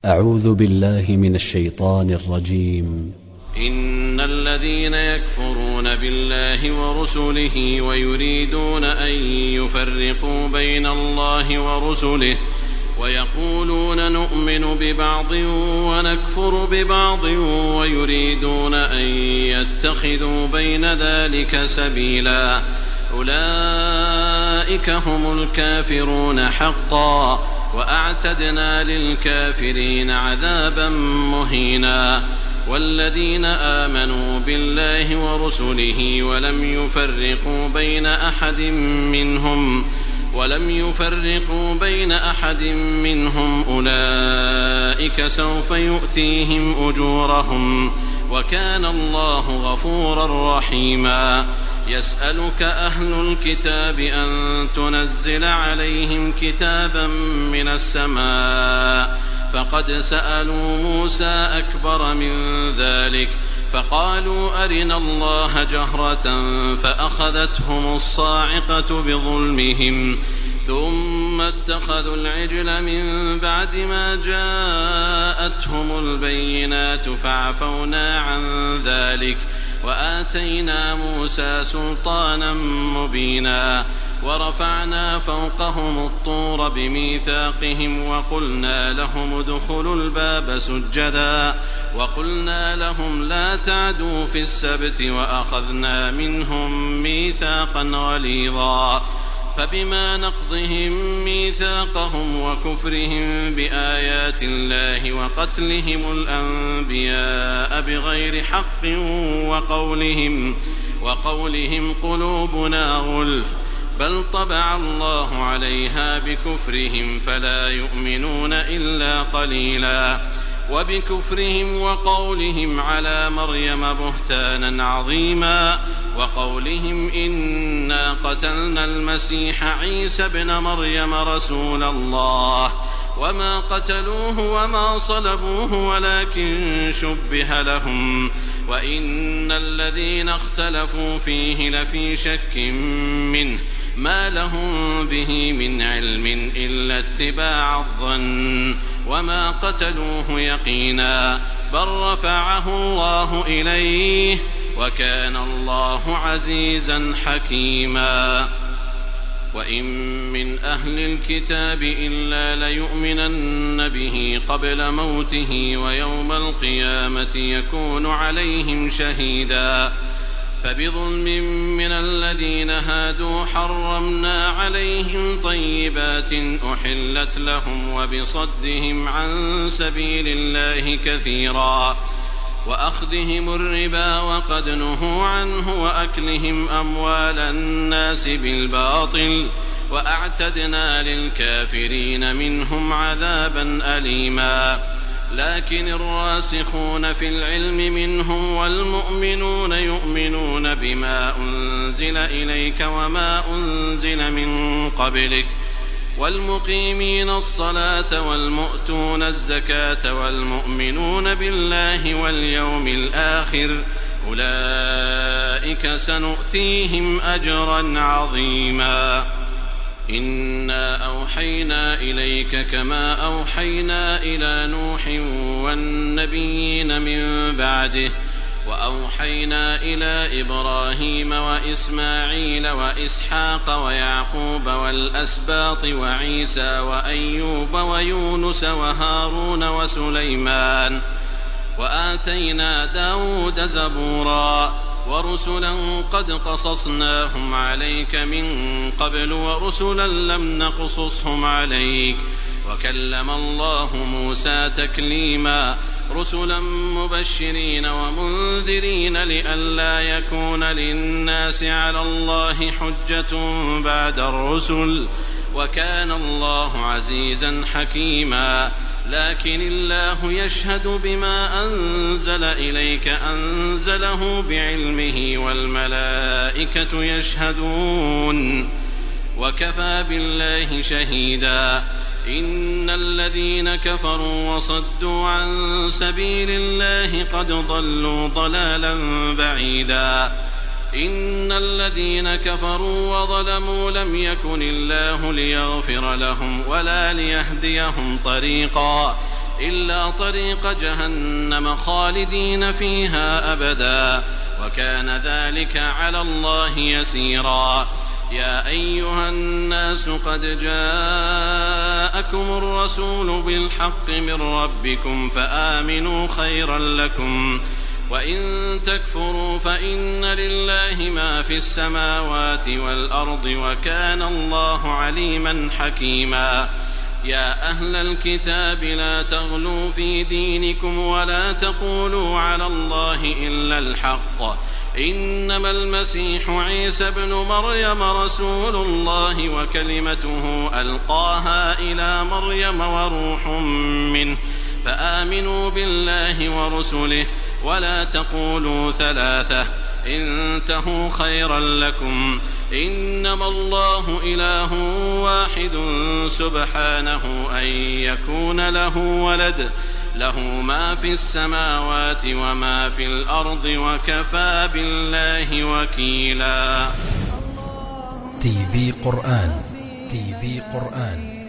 أعوذ بالله من الشيطان الرجيم. إن الذين يكفرون بالله ورسله ويريدون أن يفرقوا بين الله ورسله ويقولون نؤمن ببعض ونكفر ببعض ويريدون أن يتخذوا بين ذلك سبيلا أولئك هم الكافرون حقا وأعتدنا للكافرين عذابا مهينا. والذين آمنوا بالله ورسله ولم يفرقوا بين أحد منهم أولئك سوف يؤتيهم أجورهم وكان الله غفورا رحيما. يسألك أهل الكتاب أن تنزل عليهم كتابا من السماء فقد سألوا موسى أكبر من ذلك فقالوا أرنا الله جهرة فأخذتهم الصاعقة بظلمهم ثم اتخذوا العجل من بعد ما جاءتهم البينات فعفونا عن ذلك وآتينا موسى سلطانا مبينا. ورفعنا فوقهم الطور بميثاقهم وقلنا لهم ادخلوا الباب سجدا وقلنا لهم لا تعدوا في السبت وأخذنا منهم ميثاقا غليظا. فبما نقضهم ميثاقهم وكفرهم بآيات الله وقتلهم الأنبياء بغير حق وقولهم قلوبنا غلف بل طبع الله عليها بكفرهم فلا يؤمنون إلا قليلا. وبكفرهم وقولهم على مريم بهتانا عظيما وقولهم إنا قتلنا المسيح عيسى ابن مريم رسول الله وما قتلوه وما صلبوه ولكن شبه لهم وإن الذين اختلفوا فيه لفي شك منه ما لهم به من علم إلا اتباع الظن وما قتلوه يقينا بل رفعه الله إليه وكان الله عزيزا حكيما. وإن من أهل الكتاب إلا ليؤمنن به قبل موته ويوم القيامة يكون عليهم شهيدا. فبظلم من الذين هادوا حرمنا عليهم طيبات أحلت لهم وبصدهم عن سبيل الله كثيرا وأخذهم الربا وقد نهوا عنه وأكلهم أموال الناس بالباطل وأعتدنا للكافرين منهم عذابا أليما. لكن الراسخون في العلم منهم والمؤمنون يؤمنون بما أنزل إليك وما أنزل من قبلك والمقيمين الصلاة والمؤتون الزكاة والمؤمنون بالله واليوم الآخر أولئك سنؤتيهم أجرا عظيما. إنا أوحينا إليك كما أوحينا إلى نوح والنبيين من بعده وأوحينا إلى إبراهيم وإسماعيل وإسحاق ويعقوب والأسباط وعيسى وأيوب ويونس وهارون وسليمان وآتينا داود زبورا ورسلا قد قصصناهم عليك من قبل ورسلا لم نقصصهم عليك وكلم الله موسى تكليما. رسلا مبشرين ومنذرين لئلا يكون للناس على الله حجة بعد الرسل وكان الله عزيزا حكيما. لكن الله يشهد بما أنزل إليك أنزله بعلمه والملائكة يشهدون وكفى بالله شهيدا. إن الذين كفروا وصدوا عن سبيل الله قد ضلوا ضلالا بعيدا. إن الذين كفروا وظلموا لم يكن الله ليغفر لهم ولا ليهديهم طريقا إلا طريق جهنم خالدين فيها أبدا وكان ذلك على الله يسيرا. يا أيها الناس قد جاءكم الرسول بالحق من ربكم فآمنوا خيرا لكم وإن تكفروا فإن لله ما في السماوات والأرض وكان الله عليما حكيما. يا أهل الكتاب لا تغلوا في دينكم ولا تقولوا على الله إلا الحق إنما المسيح عيسى ابن مريم رسول الله وكلمته ألقاها إلى مريم وروح منه فآمنوا بالله ورسله ولا تقولوا ثلاثة انتهوا خيرا لكم إنما الله إله واحد سبحانه أن يكون له ولد له ما في السماوات وما في الأرض وكفى بالله وكيلا. TV قرآن